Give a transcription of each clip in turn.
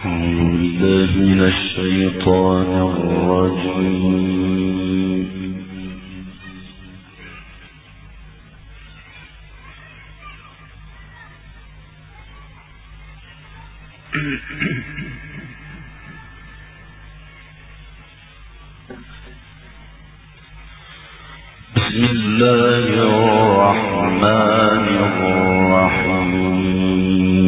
من الشيطان الرجيم. بسم الله الرحمن الرحيم.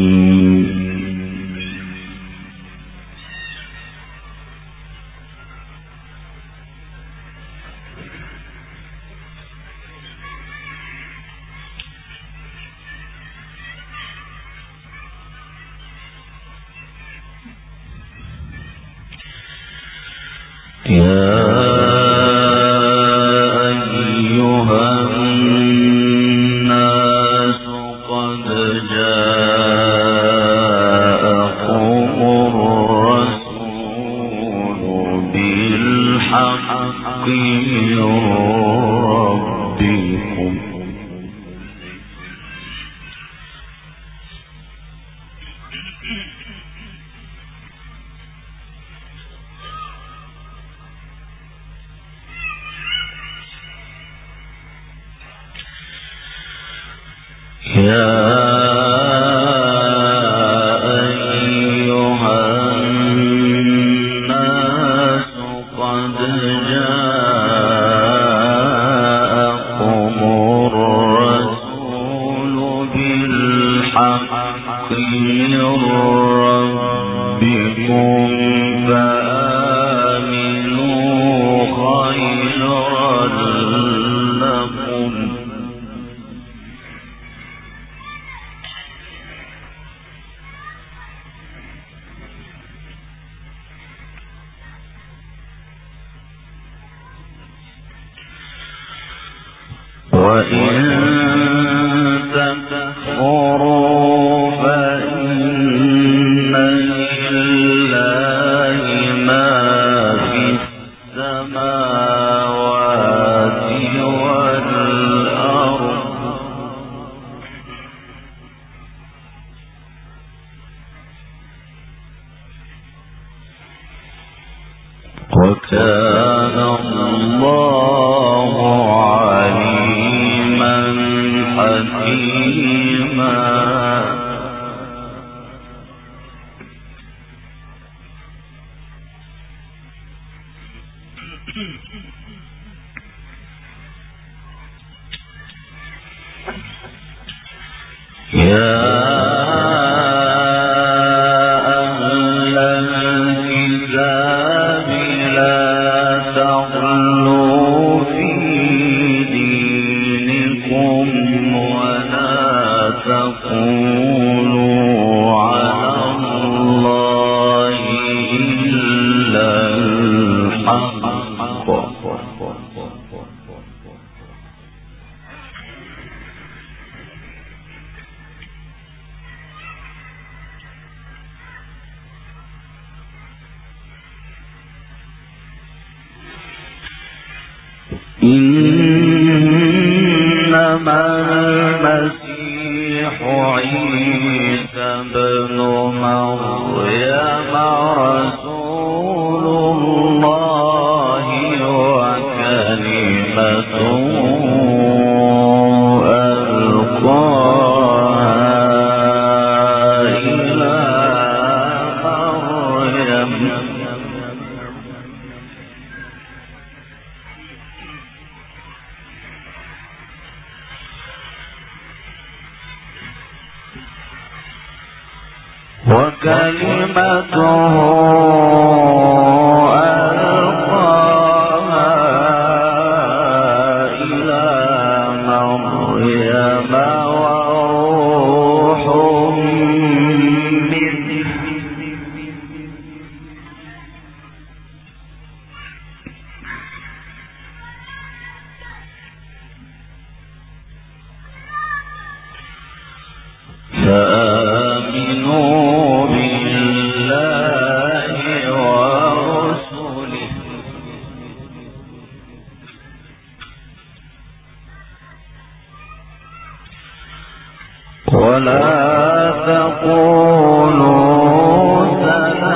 وكان الله عليما حكيما. إنما المسيح عيسى ابن مريم رسول الله وكلمته ألقاها إلى مريم وكلمته ألقاها إلى مريم وروح منه فآمنوا بالله ورسله ولا تقولوا سلام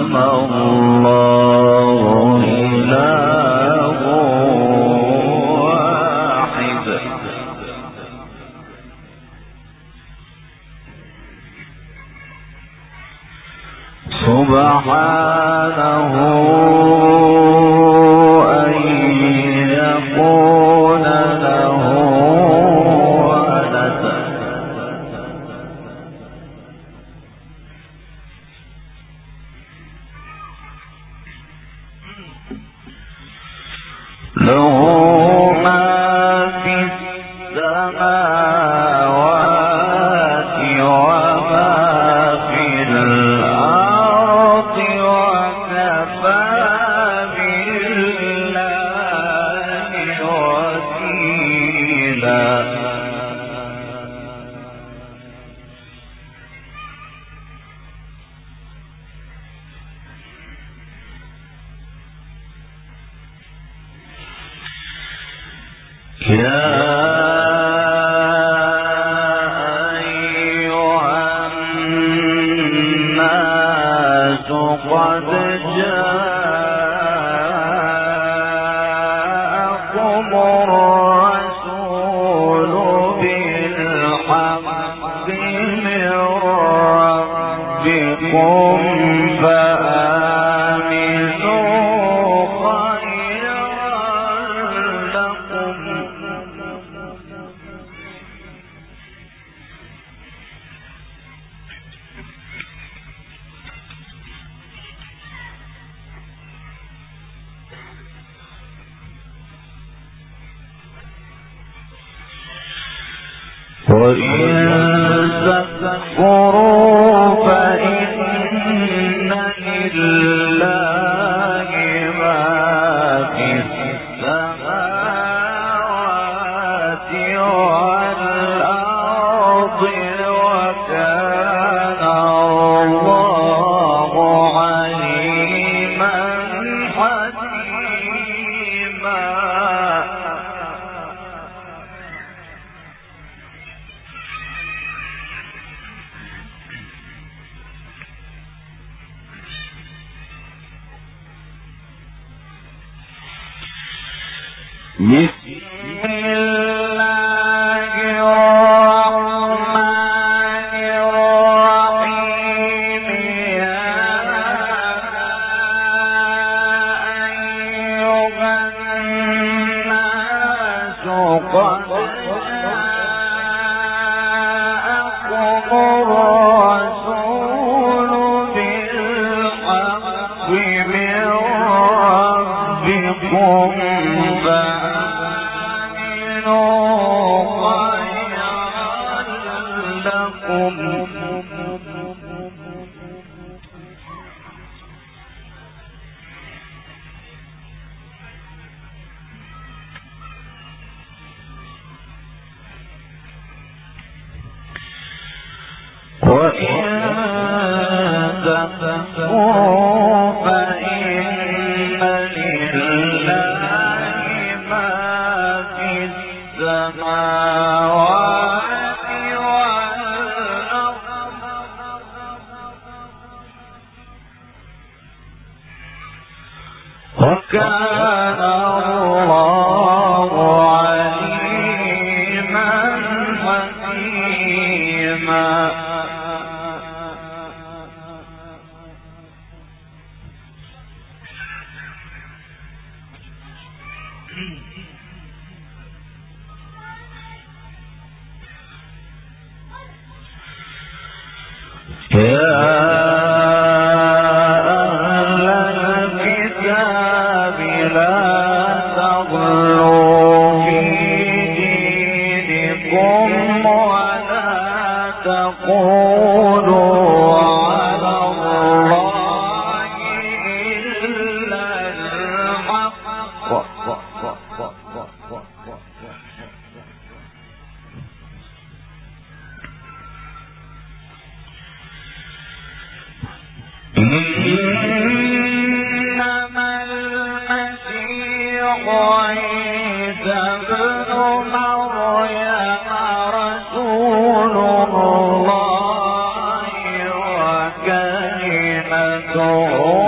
Oh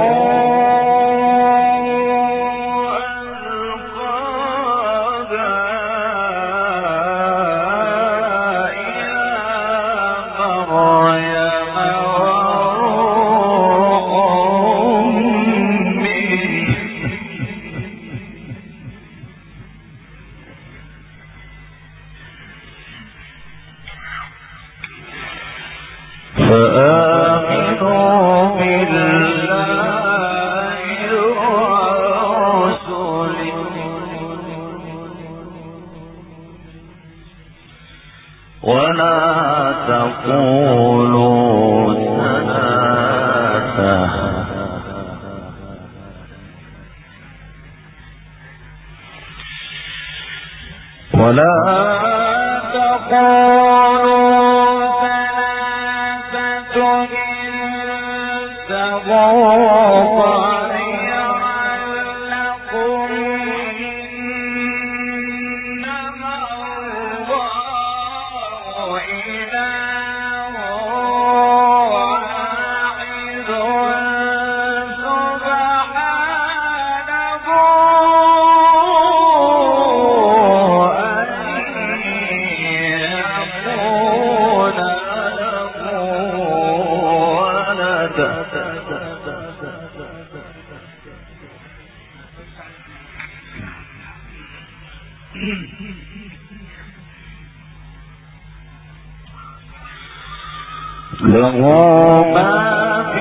له ما في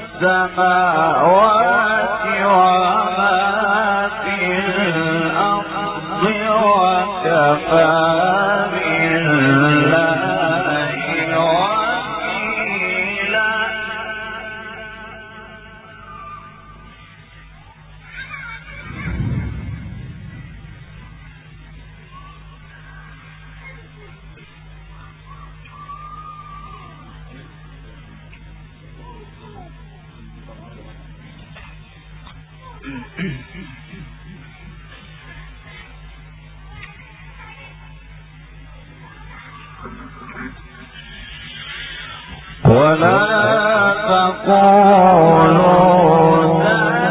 السماوات وما في الأرض وكفى بالله وكيلا. ولا تقولوا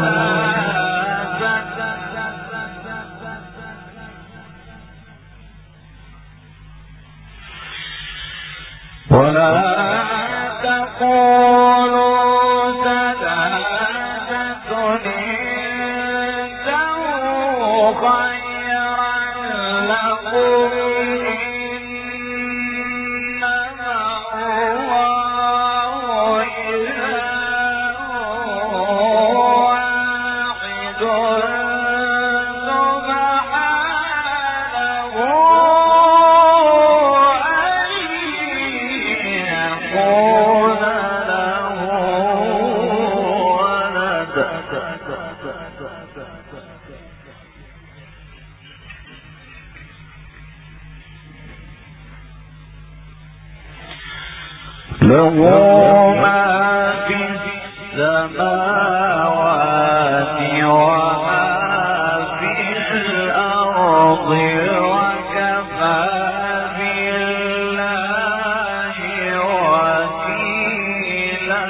له ما في السماوات وما في الأرض وكفى بالله وكيلا.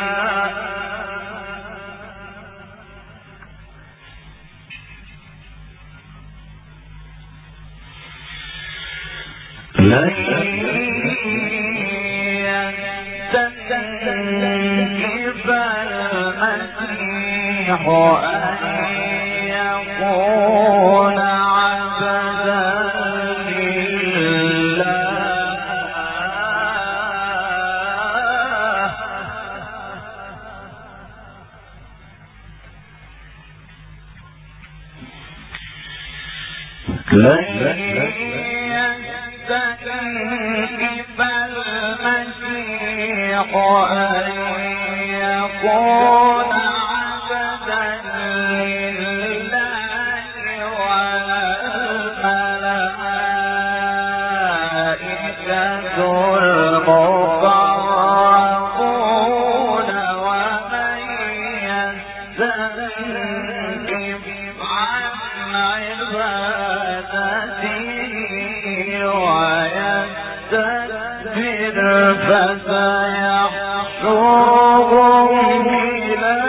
لن يستنكف المسيح أن يكون عبدا لله. لن يستنكف المسيح أن يكون عبدا لله ولا الملائكة المقربون ومن يستنكف عن عبادته ويستكبر فسيحشرهم إلى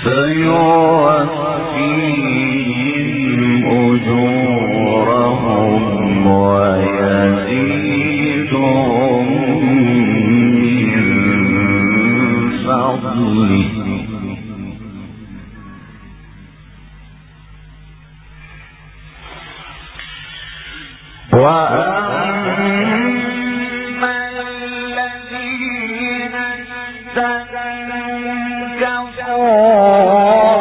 فيوفيهم أجورهم ويزيدهم من فضله وأما الذين استنكفوا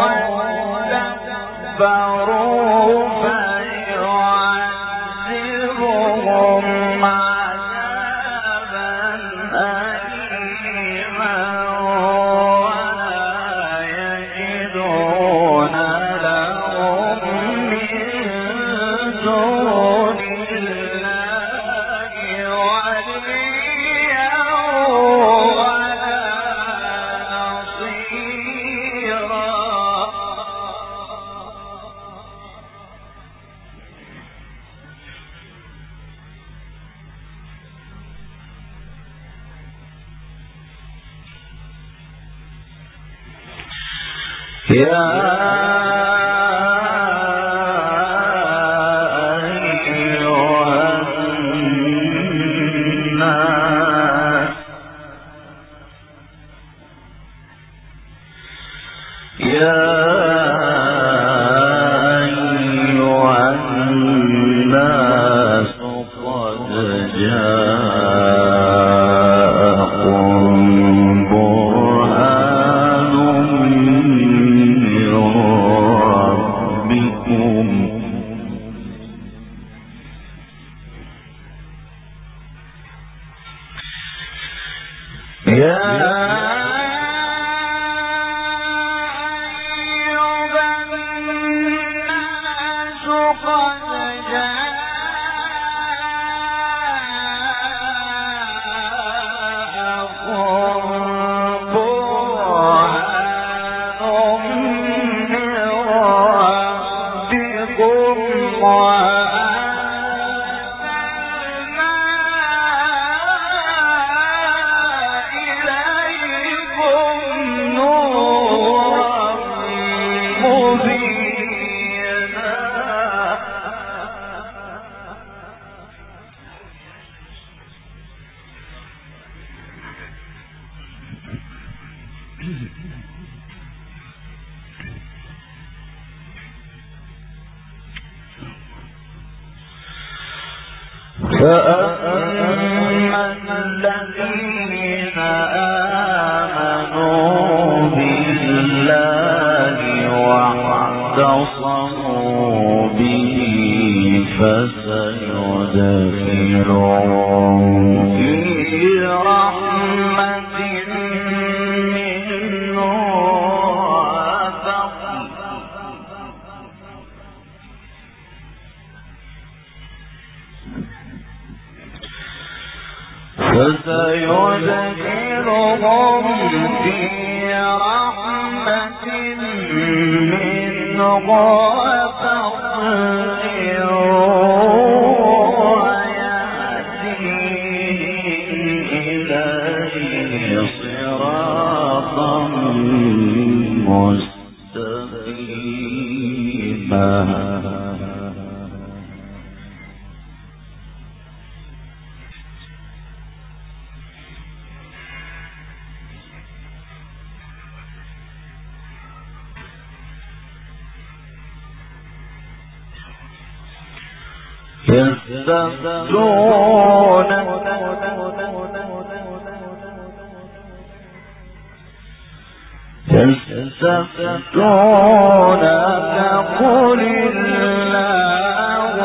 واستكبروا فيعذبهم عذابا أليما ولا يجدون لهم من دون فأما الذين آمنوا بالله واعتصموا به فسيدخلهم في رحمة منه وفضل فسيدخلهم في رحمة منه وفضل ويهديهم إليه صراطا مستقيما. يستفتونك قل الله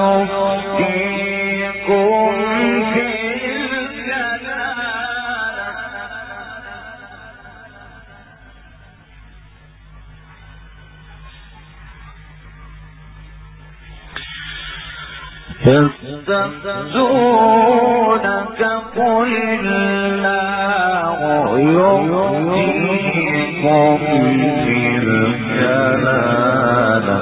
يفتيكم في يستفتونك قل الله يفتيكم في الكلالة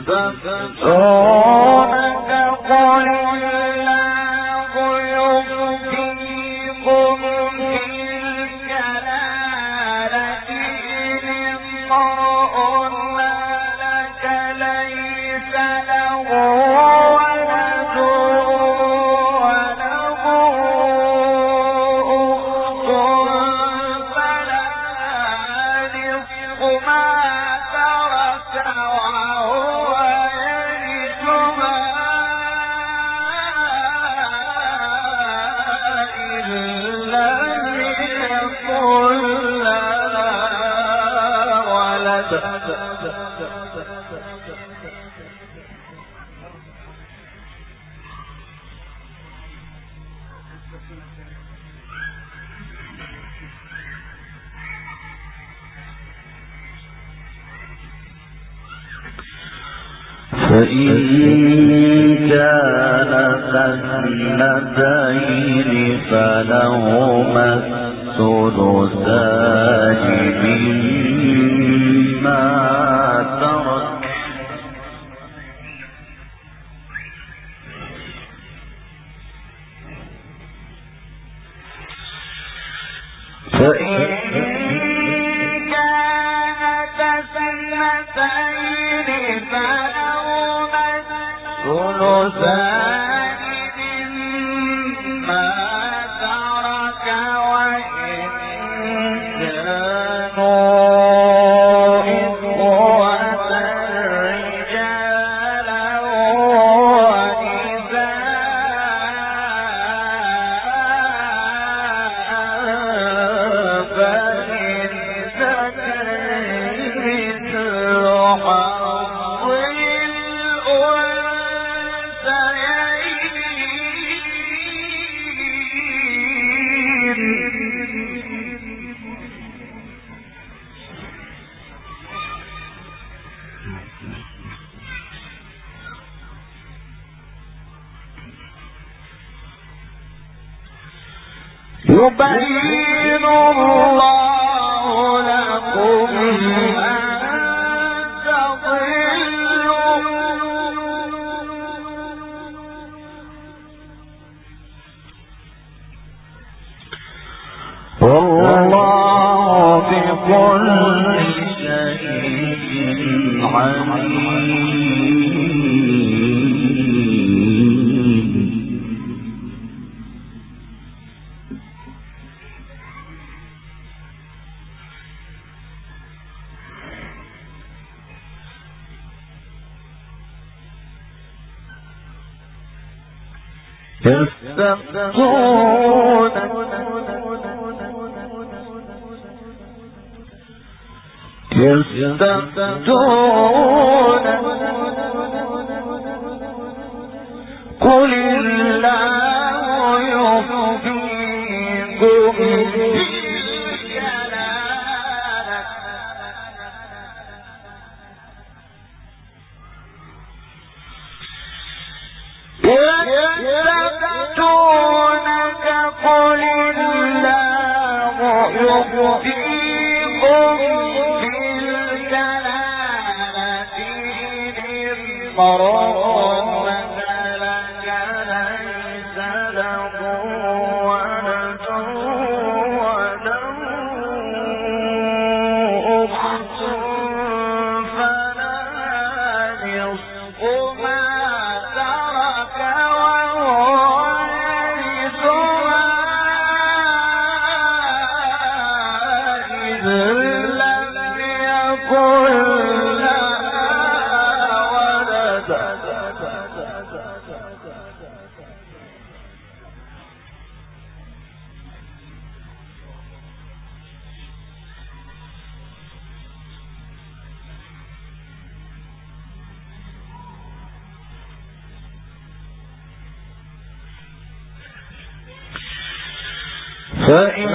يستفتونك قل الله يفتيكم في الكلالة إن امرؤ هلك ليس له ولد وله أخت فلها نصف ما ترك وهو يرثها إن لم يكن لها ولد. فإن كانت اثنتين فلهما الثلثان مما ترك فإن كانت اثنتين فلهما الثلثان مما ترك وإن كانوا إخوة رجالا ونساء فللذكر مثل حظ يبين الله لكم أن تضلوا والله بكل شيء عليم. يستفتون قل الله يفتيكم في الكلالة يستفتونك قل الله يفتيكم في الكلالة إن امرؤ هلك ليس له ولد وله أخت فلها نصف ما ترك وهو يرثها إن لم يكن لها ولد. فإن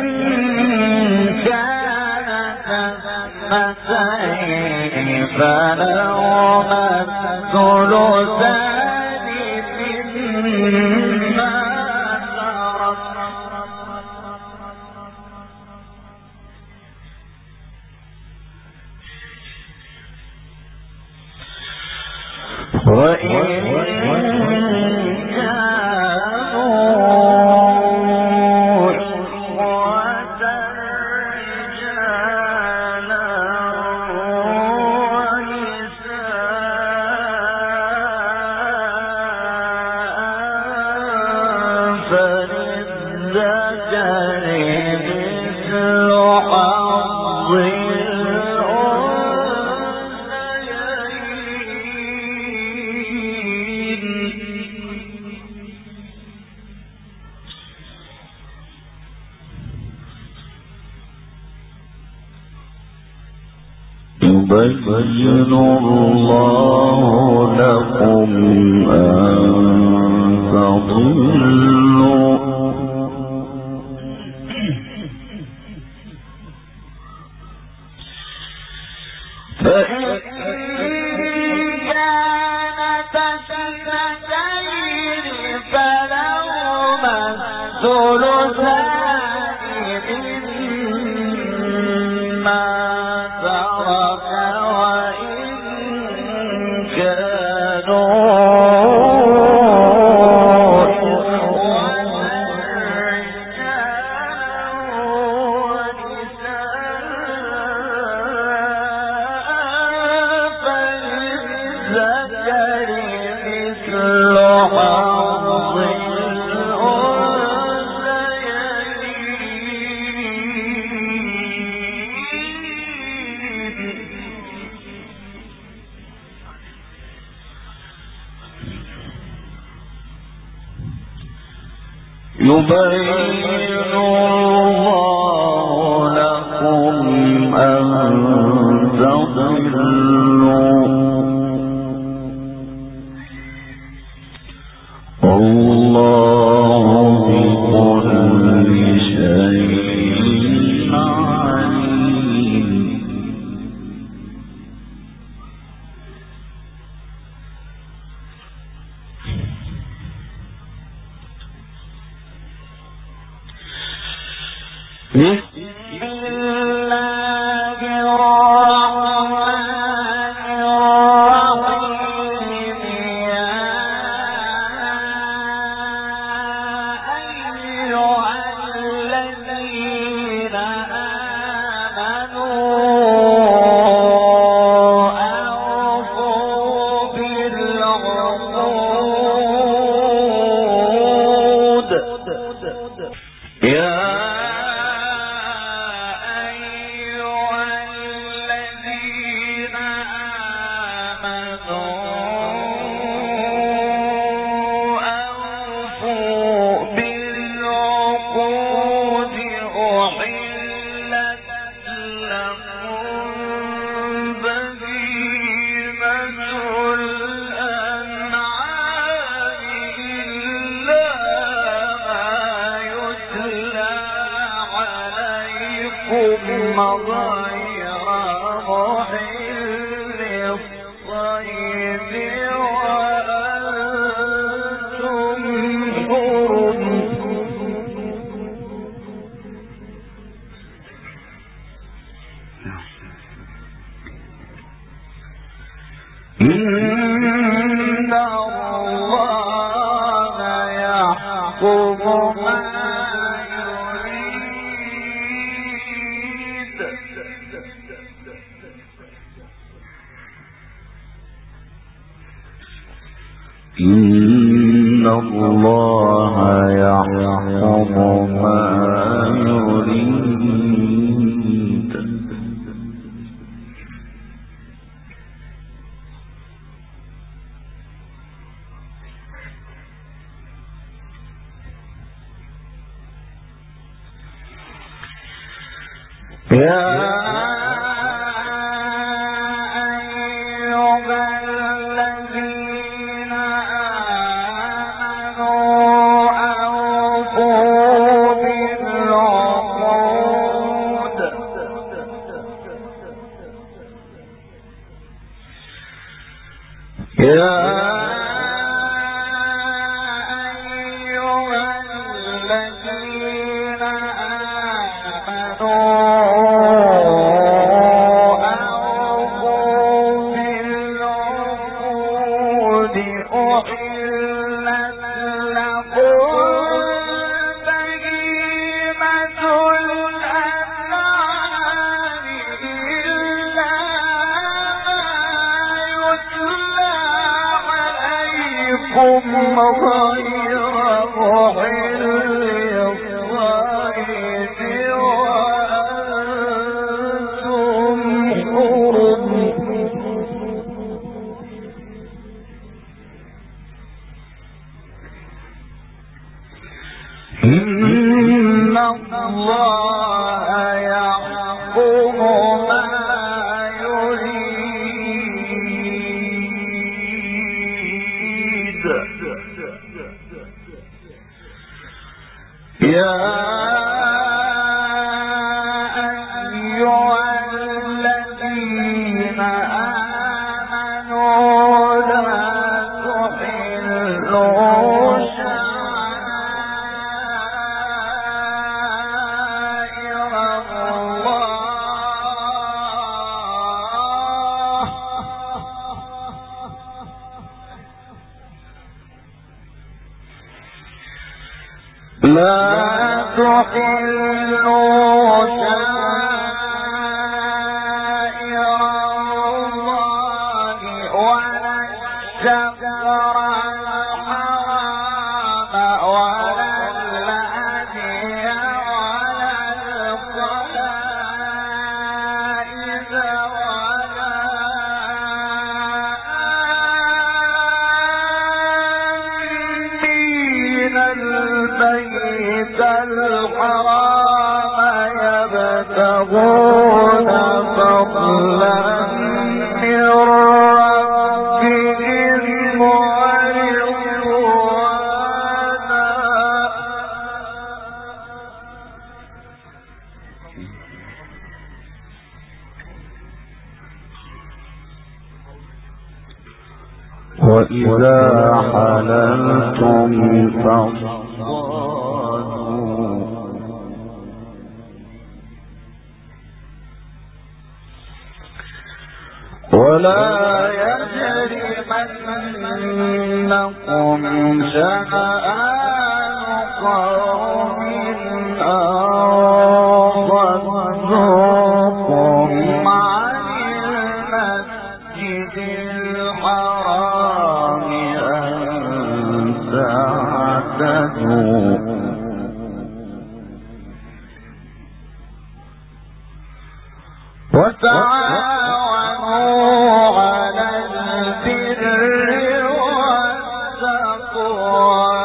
كانت اثنتين فلهما الثلثان مما ترك يبين الله لكم أن تضلوا فإن كانت اثنتين فلهما الثلثان مما ترك وإن يبين الله لكم أن تضلوا والله بكل شيء عليم. بسم الله الرحمن الرحيم يا أيها الذين آمنوا أوفوا بالعقود يا غير محل الصيد وأنتم حرم إن الله يحكم ما إن الله يحكم ما يريد. يا أيها الذين آمنوا وإذا حللتم فاصطادوا ولا يجرمنكم شنآن قوم أن صدوكم عن المسجد الحرام أن تعتدوا وتعاونوا على البر والتقوى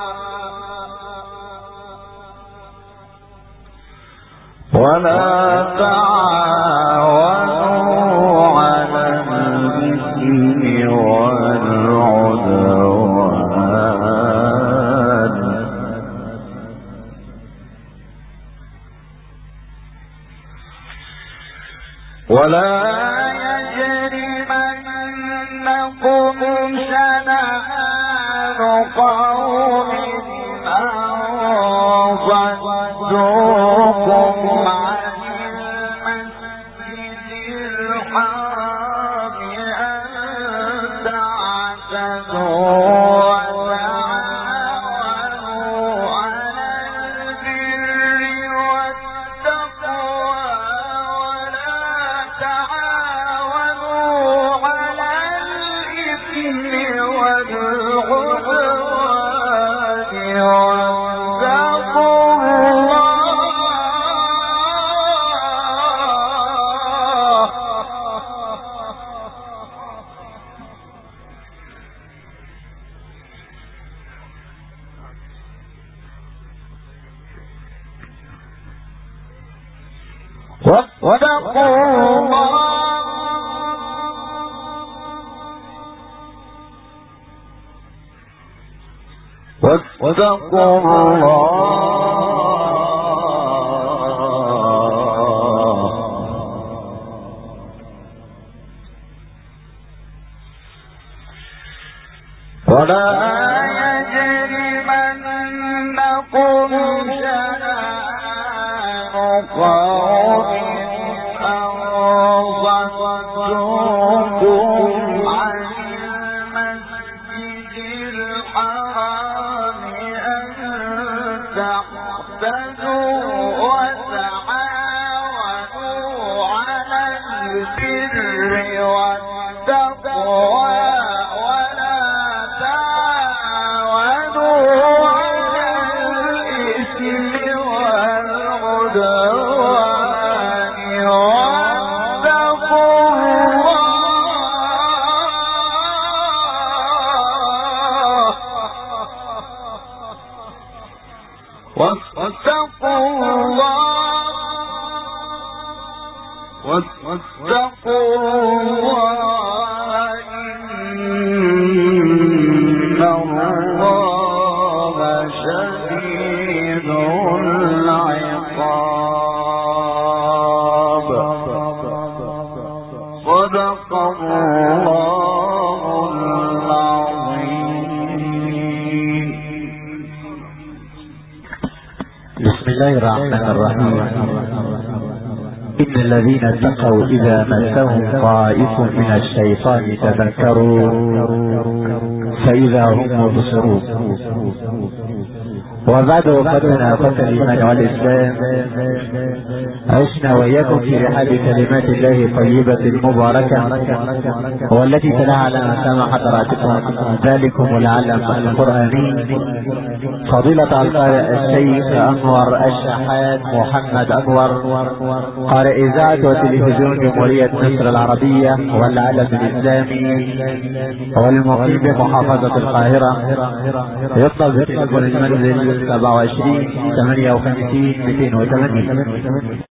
ولا تعاونوا على الإثم والعدوان ولا يجرمنكم شنآن قوم أن صدوكم عن المسجد الحرام أن تعتدوا واتقوا الله ولا يجرمنكم شنآن قوم أن صدوكم عن المسجد الحرام أن تحسدوا وتعاونوا على البر والتقوى ولا تعاونوا على الإثم والعدوان واتقوا الله إن الله شديد العقاب صدق الله العظيم. بسم الله الرحمن الرحيم. إن الذين اتقوا إذا مسهم طائف من الشيطان تذكروا فإذا هم مبصرون. وبعد وفتنا فتن الإيمان والإسلام عشنا وإياكم في رحاب كلمات الله طيبة مباركة والتي تلاها على مسامع حضراتكم ذلكم العلم القرآني فضيلة القارئ الشيخ أنور الشحات محمد أنور قارئ إذاعة وتلفزيون جمهورية مصر العربية والعالم الإسلامي والمقيم بمحافظة القاهرة يطلب تليفون المنزل 27 58 280.